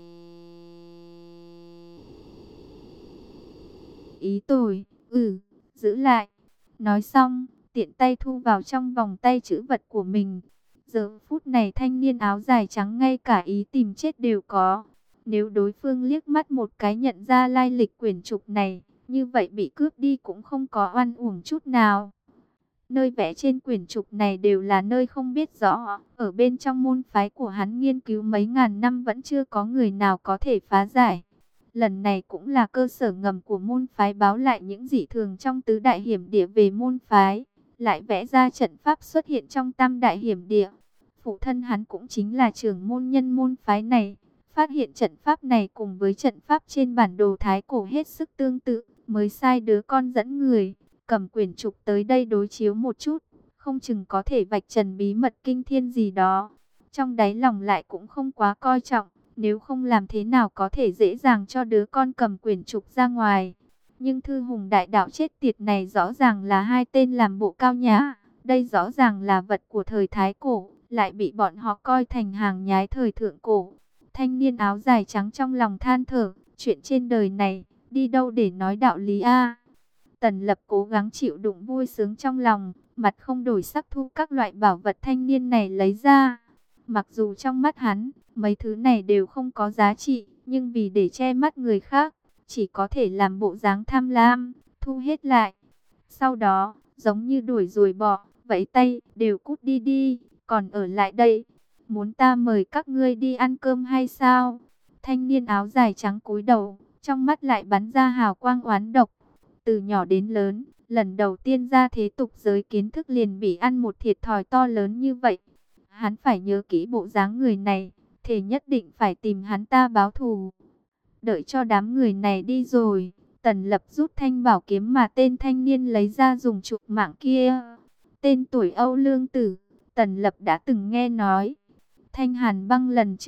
ý tôi. Ừ, giữ lại. Nói xong, tiện tay thu vào trong vòng tay trữ vật của mình. Giờ phút này thanh niên áo dài trắng ngay cả ý tìm chết đều có. Nếu đối phương liếc mắt một cái nhận ra lai lịch quyển trục này, như vậy bị cướp đi cũng không có oan uổng chút nào. Nơi vẽ trên quyển trục này đều là nơi không biết rõ. Ở bên trong môn phái của hắn nghiên cứu mấy ngàn năm vẫn chưa có người nào có thể phá giải. Lần này cũng là cơ sở ngầm của môn phái báo lại những dị thường trong tứ đại hiểm địa về môn phái. Lại vẽ ra trận pháp xuất hiện trong tam đại hiểm địa. Phụ thân hắn cũng chính là trưởng môn nhân môn phái này. Phát hiện trận pháp này cùng với trận pháp trên bản đồ thái cổ hết sức tương tự. Mới sai đứa con dẫn người cầm quyển trục tới đây đối chiếu một chút, không chừng có thể vạch trần bí mật kinh thiên gì đó. Trong đáy lòng lại cũng không quá coi trọng, nếu không làm thế nào có thể dễ dàng cho đứa con cầm quyển trục ra ngoài. Nhưng thư hùng đại đạo chết tiệt này rõ ràng là hai tên làm bộ cao nhã, đây rõ ràng là vật của thời thái cổ, lại bị bọn họ coi thành hàng nhái thời thượng cổ. Thanh niên áo dài trắng trong lòng than thở, chuyện trên đời này, đi đâu để nói đạo lý a? Tần Lập cố gắng chịu đựng vui sướng trong lòng, mặt không đổi sắc thu các loại bảo vật thanh niên này lấy ra. Mặc dù trong mắt hắn, mấy thứ này đều không có giá trị, nhưng vì để che mắt người khác, chỉ có thể làm bộ dáng tham lam, thu hết lại. Sau đó, giống như đuổi ruồi bọ, vẫy tay, đều cút đi đi, còn ở lại đây. Muốn ta mời các ngươi đi ăn cơm hay sao? Thanh niên áo dài trắng cúi đầu, trong mắt lại bắn ra hào quang oán độc. Từ nhỏ đến lớn, lần đầu tiên ra thế tục giới kiến thức liền bị ăn một thiệt thòi to lớn như vậy. Hắn phải nhớ kỹ bộ dáng người này, thề nhất định phải tìm hắn ta báo thù. Đợi cho đám người này đi rồi, Tần Lập rút thanh bảo kiếm mà tên thanh niên lấy ra dùng chuộc mạng kia. Tên tuổi Âu Lương Tử, Tần Lập đã từng nghe nói. Thanh Hàn Băng lần trước,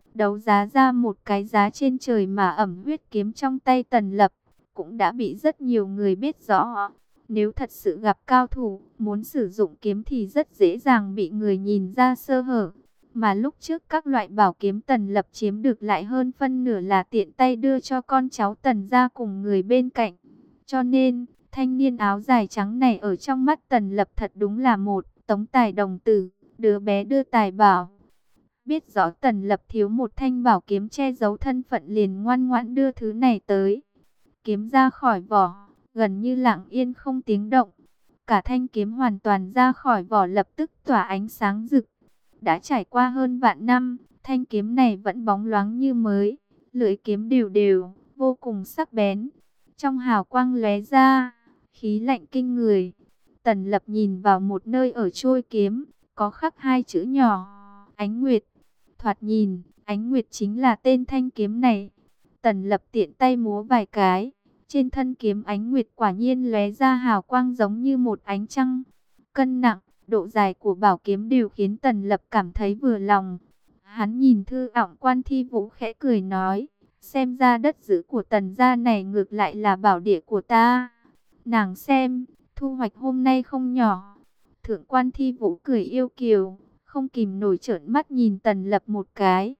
đấu giá ra một cái giá trên trời mà ẩm huyết kiếm trong tay Tần Lập cũng đã bị rất nhiều người biết rõ. Nếu thật sự gặp cao thủ, muốn sử dụng kiếm thì rất dễ dàng bị người nhìn ra sơ hở. Mà lúc trước các loại bảo kiếm Tần Lập chiếm được lại hơn phân nửa là tiện tay đưa cho con cháu Tần gia cùng người bên cạnh. Cho nên, thanh niên áo dài trắng này ở trong mắt Tần Lập thật đúng là một tống tài đồng tử, đứa bé đưa tài bảo. Biết rõ Tần Lập thiếu một thanh bảo kiếm che giấu thân phận liền ngoan ngoãn đưa thứ này tới. Kiếm ra khỏi vỏ, gần như lặng yên không tiếng động. Cả thanh kiếm hoàn toàn ra khỏi vỏ lập tức tỏa ánh sáng rực. Đã trải qua hơn vạn năm, thanh kiếm này vẫn bóng loáng như mới. Lưỡi kiếm đều đều, vô cùng sắc bén. Trong hào quang lóe ra, khí lạnh kinh người. Tần Lập nhìn vào một nơi ở trôi kiếm, có khắc hai chữ nhỏ, Ánh Nguyệt. Thoạt nhìn, Ánh Nguyệt chính là tên thanh kiếm này. Tần Lập tiện tay múa vài cái. Trên thân kiếm Ánh Nguyệt quả nhiên lóe ra hào quang giống như một ánh trăng. Cân nặng, độ dài của bảo kiếm đều khiến Tần Lập cảm thấy vừa lòng. Hắn nhìn Thư ọng Quan Thi Vũ khẽ cười nói, xem ra đất giữ của Tần gia này ngược lại là bảo địa của ta. Nàng xem, thu hoạch hôm nay không nhỏ. Thượng Quan Thi Vũ cười yêu kiều, không kìm nổi trợn mắt nhìn Tần Lập một cái.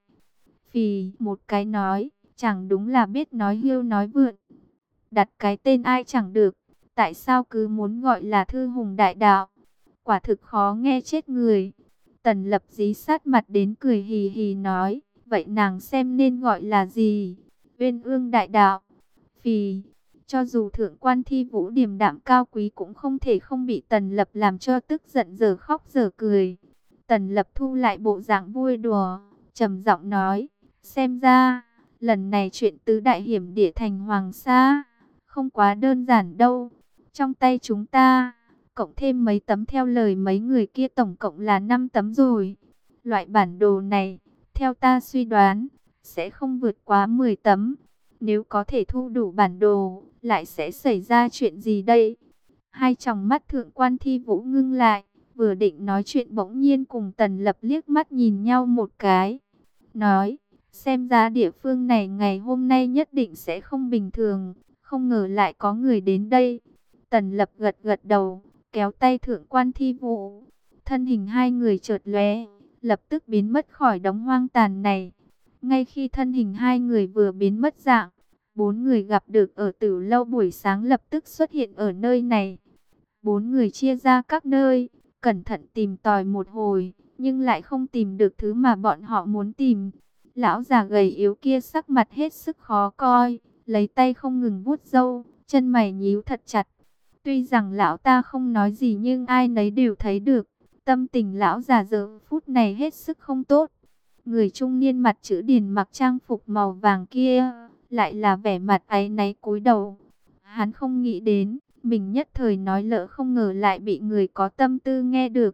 Phì một cái nói, chẳng đúng là biết nói hưu nói vượn. Đặt cái tên ai chẳng được, tại sao cứ muốn gọi là Thư Hùng Đại Đạo? Quả thực khó nghe chết người. Tần Lập dí sát mặt đến cười hì hì nói, vậy nàng xem nên gọi là gì? Uyên Ương Đại Đạo. Phì, cho dù Thượng Quan Thi Vũ điềm đạm cao quý cũng không thể không bị Tần Lập làm cho tức giận giờ khóc giờ cười. Tần Lập thu lại bộ dạng vui đùa, trầm giọng nói, xem ra, lần này chuyện tứ đại hiểm địa thành Hoàng Sa, không quá đơn giản đâu. Trong tay chúng ta, cộng thêm mấy tấm theo lời mấy người kia tổng cộng là năm tấm rồi. Loại bản đồ này, theo ta suy đoán, sẽ không vượt quá mười tấm. Nếu có thể thu đủ bản đồ, lại sẽ xảy ra chuyện gì đây? Hai tròng mắt Thượng Quan Thi Vũ ngưng lại, vừa định nói chuyện bỗng nhiên cùng Tần Lập liếc mắt nhìn nhau một cái. Nói, xem ra địa phương này ngày hôm nay nhất định sẽ không bình thường, không ngờ lại có người đến đây. Tần Lập gật gật đầu, kéo tay Thượng Quan Thi Vũ. Thân hình hai người chợt lóe, lập tức biến mất khỏi đống hoang tàn này. Ngay khi thân hình hai người vừa biến mất dạng, bốn người gặp được ở Tử Lâu buổi sáng lập tức xuất hiện ở nơi này. Bốn người chia ra các nơi, cẩn thận tìm tòi một hồi, nhưng lại không tìm được thứ mà bọn họ muốn tìm. Lão già gầy yếu kia sắc mặt hết sức khó coi, lấy tay không ngừng vuốt râu, chân mày nhíu thật chặt. Tuy rằng lão ta không nói gì nhưng ai nấy đều thấy được, tâm tình lão già giờ phút này hết sức không tốt. Người trung niên mặt chữ Điền mặc trang phục màu vàng kia, lại là vẻ mặt áy náy cúi đầu. Hắn không nghĩ đến, mình nhất thời nói lỡ không ngờ lại bị người có tâm tư nghe được.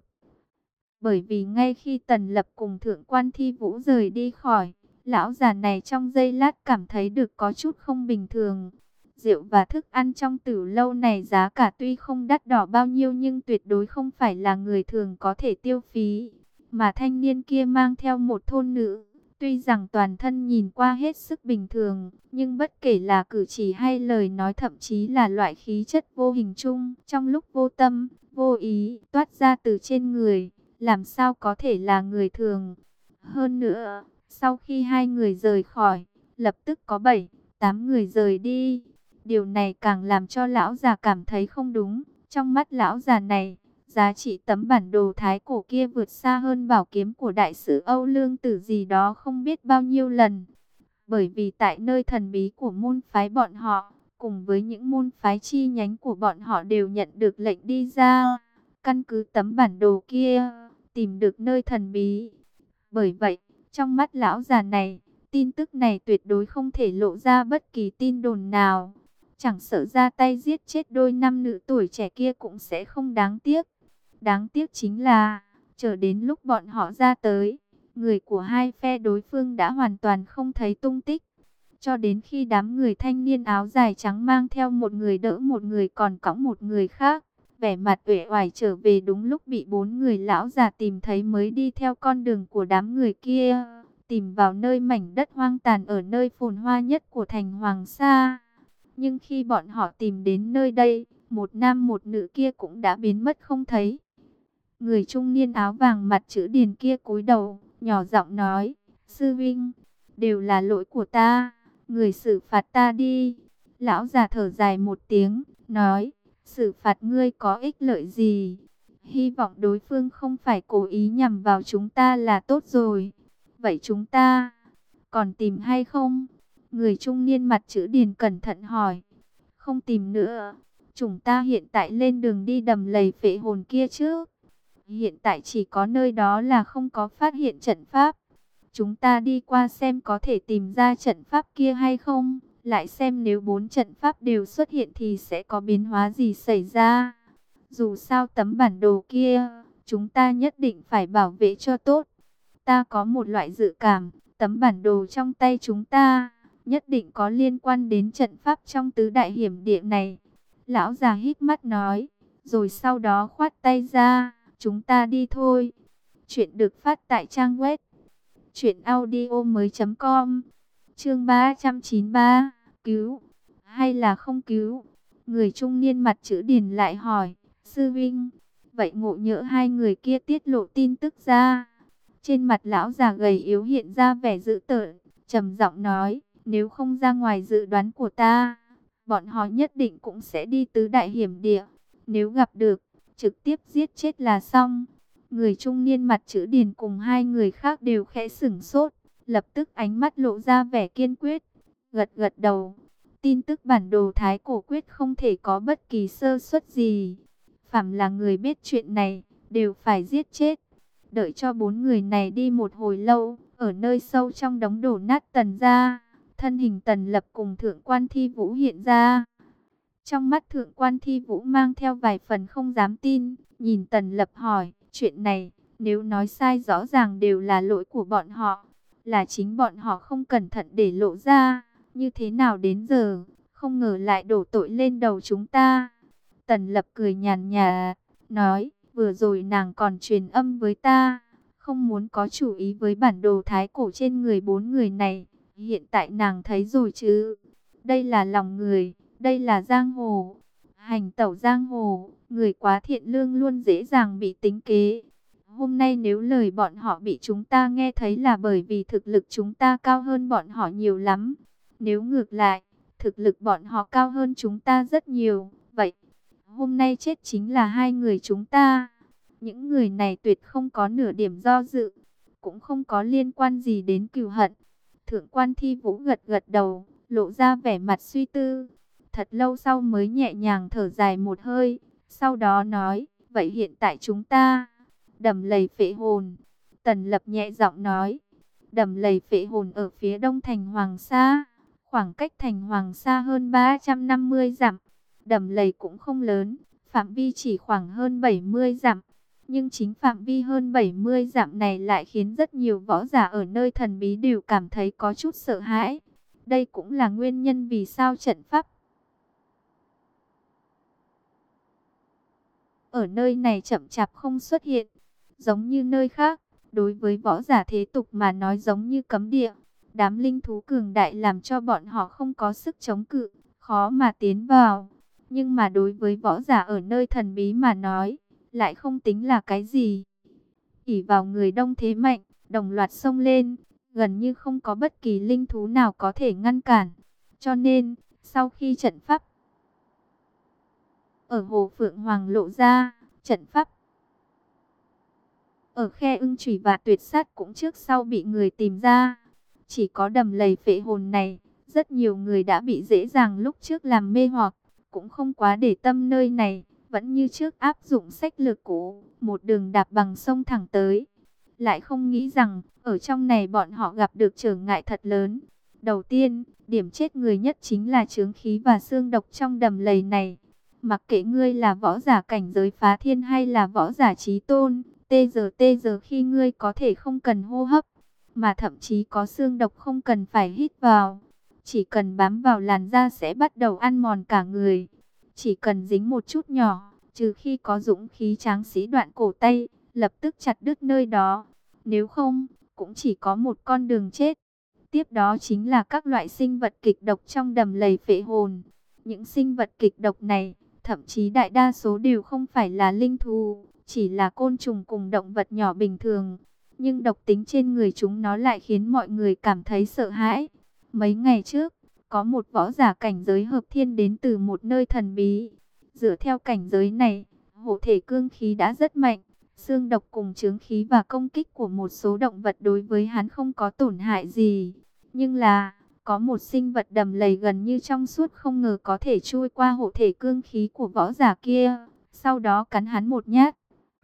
Bởi vì ngay khi Tần Lập cùng Thượng Quan Thi Vũ rời đi khỏi, lão già này trong giây lát cảm thấy được có chút không bình thường. Rượu và thức ăn trong Tử Lâu này giá cả tuy không đắt đỏ bao nhiêu nhưng tuyệt đối không phải là người thường có thể tiêu phí. Mà thanh niên kia mang theo một thôn nữ, tuy rằng toàn thân nhìn qua hết sức bình thường, nhưng bất kể là cử chỉ hay lời nói thậm chí là loại khí chất vô hình chung, trong lúc vô tâm, vô ý, toát ra từ trên người, làm sao có thể là người thường. Hơn nữa, sau khi hai người rời khỏi, lập tức có bảy, tám người rời đi. Điều này càng làm cho lão già cảm thấy không đúng. Trong mắt lão già này, giá trị tấm bản đồ thái cổ kia vượt xa hơn bảo kiếm của đại sử Âu Lương Tử gì đó không biết bao nhiêu lần. Bởi vì tại nơi thần bí của môn phái bọn họ, cùng với những môn phái chi nhánh của bọn họ đều nhận được lệnh đi ra. Căn cứ tấm bản đồ kia, tìm được nơi thần bí. Bởi vậy, trong mắt lão già này, tin tức này tuyệt đối không thể lộ ra bất kỳ tin đồn nào. Chẳng sợ ra tay giết chết đôi nam nữ tuổi trẻ kia cũng sẽ không đáng tiếc. Đáng tiếc chính là, chờ đến lúc bọn họ ra tới, người của hai phe đối phương đã hoàn toàn không thấy tung tích. Cho đến khi đám người thanh niên áo dài trắng mang theo một người đỡ một người còn cõng một người khác, vẻ mặt uể oải trở về đúng lúc bị bốn người lão già tìm thấy mới đi theo con đường của đám người kia. tìm vào nơi mảnh đất hoang tàn ở nơi phồn hoa nhất của thành Hoàng Sa. Nhưng khi bọn họ tìm đến nơi đây, một nam một nữ kia cũng đã biến mất không thấy. Người trung niên áo vàng mặt chữ điền kia cúi đầu, nhỏ giọng nói, sư vinh, đều là lỗi của ta, người xử phạt ta đi. Lão già thở dài một tiếng, nói, xử phạt ngươi có ích lợi gì? Hy vọng đối phương không phải cố ý nhằm vào chúng ta là tốt rồi. Vậy chúng ta còn tìm hay không? Người trung niên mặt chữ điền cẩn thận hỏi. Không tìm nữa. Chúng ta hiện tại lên đường đi đầm lầy phệ hồn kia trước. Hiện tại chỉ có nơi đó là không có phát hiện trận pháp. Chúng ta đi qua xem có thể tìm ra trận pháp kia hay không. Lại xem nếu bốn trận pháp đều xuất hiện thì sẽ có biến hóa gì xảy ra. Dù sao tấm bản đồ kia, chúng ta nhất định phải bảo vệ cho tốt. Ta có một loại dự cảm, tấm bản đồ trong tay chúng ta nhất định có liên quan đến trận pháp trong tứ đại hiểm địa này. Lão già hít mắt nói, rồi sau đó khoát tay ra, chúng ta đi thôi. Chuyện được phát tại trang web truyện audio mới chấm com. Chương ba trăm chín mươi ba, cứu hay là không cứu? Người trung niên mặt chữ điền lại hỏi, sư vinh, vậy ngộ nhỡ hai người kia tiết lộ tin tức ra? Trên mặt lão già gầy yếu hiện ra vẻ dữ tợn, trầm giọng nói, nếu không ra ngoài dự đoán của ta, bọn họ nhất định cũng sẽ đi tứ đại hiểm địa. Nếu gặp được, trực tiếp giết chết là xong. Người trung niên mặt chữ điền cùng hai người khác đều khẽ sửng sốt, lập tức ánh mắt lộ ra vẻ kiên quyết, gật gật đầu. Tin tức bản đồ thái cổ quyết không thể có bất kỳ sơ suất gì. Phàm là người biết chuyện này, đều phải giết chết. Đợi cho bốn người này đi một hồi lâu, ở nơi sâu trong đống đổ nát Tần gia, thân hình Tần Lập cùng Thượng quan Thi Vũ hiện ra. Trong mắt Thượng quan Thi Vũ mang theo vài phần không dám tin, nhìn Tần Lập hỏi, chuyện này, nếu nói sai rõ ràng đều là lỗi của bọn họ, là chính bọn họ không cẩn thận để lộ ra, như thế nào đến giờ, không ngờ lại đổ tội lên đầu chúng ta. Tần Lập cười nhàn nhạt, nói, vừa rồi nàng còn truyền âm với ta, không muốn có chủ ý với bản đồ thái cổ trên người bốn người này, hiện tại nàng thấy rồi chứ, đây là lòng người, đây là giang hồ, hành tẩu giang hồ, người quá thiện lương luôn dễ dàng bị tính kế. Hôm nay nếu lời bọn họ bị chúng ta nghe thấy là bởi vì thực lực chúng ta cao hơn bọn họ nhiều lắm. Nếu ngược lại, thực lực bọn họ cao hơn chúng ta rất nhiều, vậy hôm nay chết chính là hai người chúng ta. Những người này tuyệt không có nửa điểm do dự, cũng không có liên quan gì đến cừu hận. Thượng quan Thi Vũ gật gật đầu, lộ ra vẻ mặt suy tư. Thật lâu sau mới nhẹ nhàng thở dài một hơi, sau đó nói, vậy hiện tại chúng ta đầm lầy phệ hồn. Tần Lập nhẹ giọng nói, đầm lầy phệ hồn ở phía đông thành Hoàng Sa, khoảng cách thành Hoàng Sa hơn ba trăm năm mươi dặm. Đầm lầy cũng không lớn, phạm vi chỉ khoảng hơn bảy mươi dặm. Nhưng chính phạm vi hơn bảy mươi dặm này lại khiến rất nhiều võ giả ở nơi thần bí đều cảm thấy có chút sợ hãi. Đây cũng là nguyên nhân vì sao trận pháp ở nơi này chậm chạp không xuất hiện. Giống như nơi khác, đối với võ giả thế tục mà nói giống như cấm địa. Đám linh thú cường đại làm cho bọn họ không có sức chống cự, khó mà tiến vào. Nhưng mà đối với võ giả ở nơi thần bí mà nói, lại không tính là cái gì. Ỷ vào người đông thế mạnh, đồng loạt xông lên, gần như không có bất kỳ linh thú nào có thể ngăn cản. Cho nên, sau khi trận pháp ở Hồ Phượng Hoàng lộ ra, trận pháp ở khe ưng chủy và tuyệt sát cũng trước sau bị người tìm ra. Chỉ có đầm lầy phệ hồn này, rất nhiều người đã bị dễ dàng lúc trước làm mê hoặc, cũng không quá để tâm nơi này, vẫn như trước áp dụng sách lược cũ, một đường đạp bằng sông thẳng tới. Lại không nghĩ rằng, ở trong này bọn họ gặp được trở ngại thật lớn. Đầu tiên, điểm chết người nhất chính là chướng khí và xương độc trong đầm lầy này. Mặc kệ ngươi là võ giả cảnh giới phá thiên hay là võ giả chí tôn, tê giờ tê giờ khi ngươi có thể không cần hô hấp, mà thậm chí có xương độc không cần phải hít vào. Chỉ cần bám vào làn da sẽ bắt đầu ăn mòn cả người. Chỉ cần dính một chút nhỏ, trừ khi có dũng khí tráng sĩ đoạn cổ tay, lập tức chặt đứt nơi đó. Nếu không, cũng chỉ có một con đường chết. Tiếp đó chính là các loại sinh vật kịch độc trong đầm lầy phệ hồn. Những sinh vật kịch độc này, thậm chí đại đa số đều không phải là linh thú, chỉ là côn trùng cùng động vật nhỏ bình thường. Nhưng độc tính trên người chúng nó lại khiến mọi người cảm thấy sợ hãi. Mấy ngày trước, có một võ giả cảnh giới hợp thiên đến từ một nơi thần bí. Dựa theo cảnh giới này, hộ thể cương khí đã rất mạnh. Xương độc cùng chướng khí và công kích của một số động vật đối với hắn không có tổn hại gì. Nhưng là, có một sinh vật đầm lầy gần như trong suốt không ngờ có thể chui qua hộ thể cương khí của võ giả kia. Sau đó cắn hắn một nhát.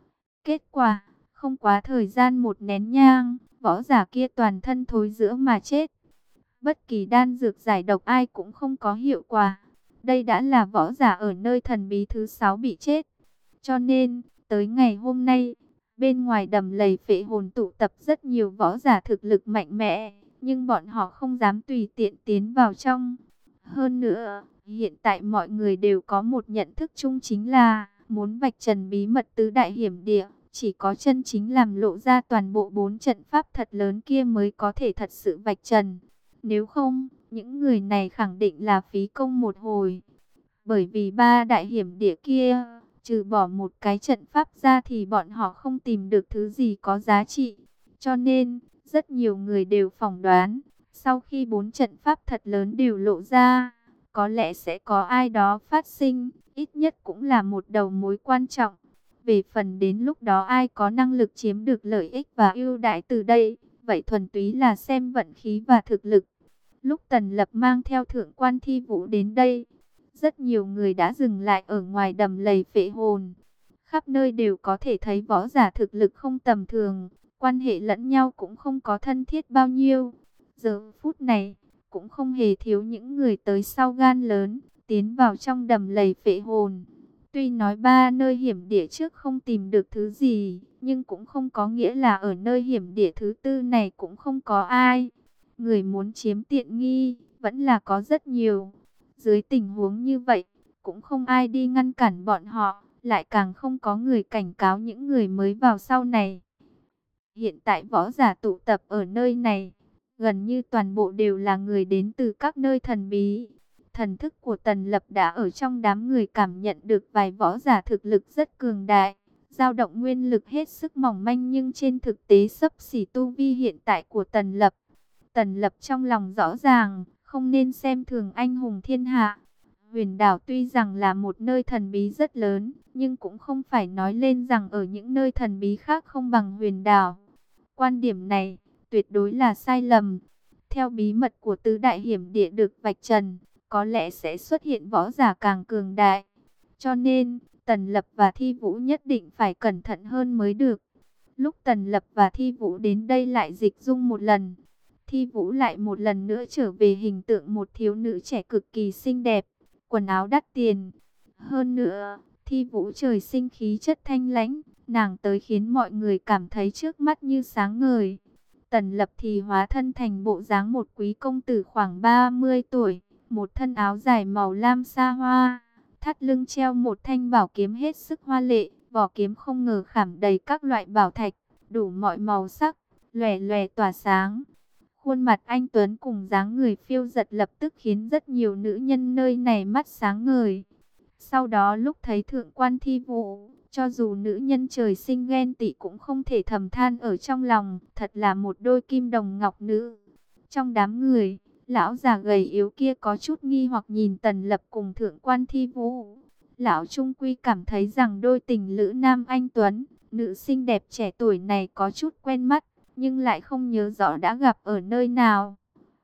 Kết quả, không quá thời gian một nén nhang, võ giả kia toàn thân thối rữa mà chết. Bất kỳ đan dược giải độc ai cũng không có hiệu quả. Đây đã là võ giả ở nơi thần bí thứ sáu bị chết. Cho nên, tới ngày hôm nay, bên ngoài đầm lầy phệ hồn tụ tập rất nhiều võ giả thực lực mạnh mẽ, nhưng bọn họ không dám tùy tiện tiến vào trong. Hơn nữa, hiện tại mọi người đều có một nhận thức chung chính là muốn vạch trần bí mật tứ đại hiểm địa. Chỉ có chân chính làm lộ ra toàn bộ bốn trận pháp thật lớn kia mới có thể thật sự vạch trần. Nếu không, những người này khẳng định là phí công một hồi. Bởi vì ba đại hiểm địa kia, trừ bỏ một cái trận pháp ra thì bọn họ không tìm được thứ gì có giá trị. Cho nên, rất nhiều người đều phỏng đoán, sau khi bốn trận pháp thật lớn đều lộ ra, có lẽ sẽ có ai đó phát sinh, ít nhất cũng là một đầu mối quan trọng. Về phần đến lúc đó ai có năng lực chiếm được lợi ích và ưu đãi từ đây, vậy thuần túy là xem vận khí và thực lực. Lúc Tần Lập mang theo thượng quan Thi Vũ đến đây, rất nhiều người đã dừng lại ở ngoài đầm lầy phệ hồn. Khắp nơi đều có thể thấy võ giả thực lực không tầm thường, quan hệ lẫn nhau cũng không có thân thiết bao nhiêu. Giờ phút này, cũng không hề thiếu những người tới sau gan lớn, tiến vào trong đầm lầy phệ hồn. Tuy nói ba nơi hiểm địa trước không tìm được thứ gì, nhưng cũng không có nghĩa là ở nơi hiểm địa thứ tư này cũng không có ai. Người muốn chiếm tiện nghi, vẫn là có rất nhiều. Dưới tình huống như vậy, cũng không ai đi ngăn cản bọn họ, lại càng không có người cảnh cáo những người mới vào sau này. Hiện tại võ giả tụ tập ở nơi này, gần như toàn bộ đều là người đến từ các nơi thần bí. Thần thức của Tần Lập đã ở trong đám người cảm nhận được vài võ giả thực lực rất cường đại, dao động nguyên lực hết sức mỏng manh nhưng trên thực tế xấp xỉ tu vi hiện tại của Tần Lập. Tần Lập trong lòng rõ ràng, không nên xem thường anh hùng thiên hạ. Huyền đảo tuy rằng là một nơi thần bí rất lớn, nhưng cũng không phải nói lên rằng ở những nơi thần bí khác không bằng huyền đảo. Quan điểm này, tuyệt đối là sai lầm. Theo bí mật của tứ đại hiểm địa được vạch trần, có lẽ sẽ xuất hiện võ giả càng cường đại. Cho nên, Tần Lập và Thi Vũ nhất định phải cẩn thận hơn mới được. Lúc Tần Lập và Thi Vũ đến đây lại dịch dung một lần. Thi Vũ lại một lần nữa trở về hình tượng một thiếu nữ trẻ cực kỳ xinh đẹp, quần áo đắt tiền. Hơn nữa, Thi Vũ trời sinh khí chất thanh lãnh, nàng tới khiến mọi người cảm thấy trước mắt như sáng ngời. Tần Lập thì hóa thân thành bộ dáng một quý công tử khoảng ba mươi tuổi, một thân áo dài màu lam sa hoa, thắt lưng treo một thanh bảo kiếm hết sức hoa lệ, vỏ kiếm không ngờ khảm đầy các loại bảo thạch, đủ mọi màu sắc, lòe lòe tỏa sáng. Khuôn mặt anh tuấn cùng dáng người phiêu dật lập tức khiến rất nhiều nữ nhân nơi này mắt sáng ngời. Sau đó lúc thấy thượng quan Thi Vũ, cho dù nữ nhân trời sinh ghen tị cũng không thể thầm than ở trong lòng, thật là một đôi kim đồng ngọc nữ. Trong đám người, lão già gầy yếu kia có chút nghi hoặc nhìn Tần Lập cùng thượng quan Thi Vũ. Lão trung quy cảm thấy rằng đôi tình lữ nam anh tuấn, nữ xinh đẹp trẻ tuổi này có chút quen mắt, nhưng lại không nhớ rõ đã gặp ở nơi nào.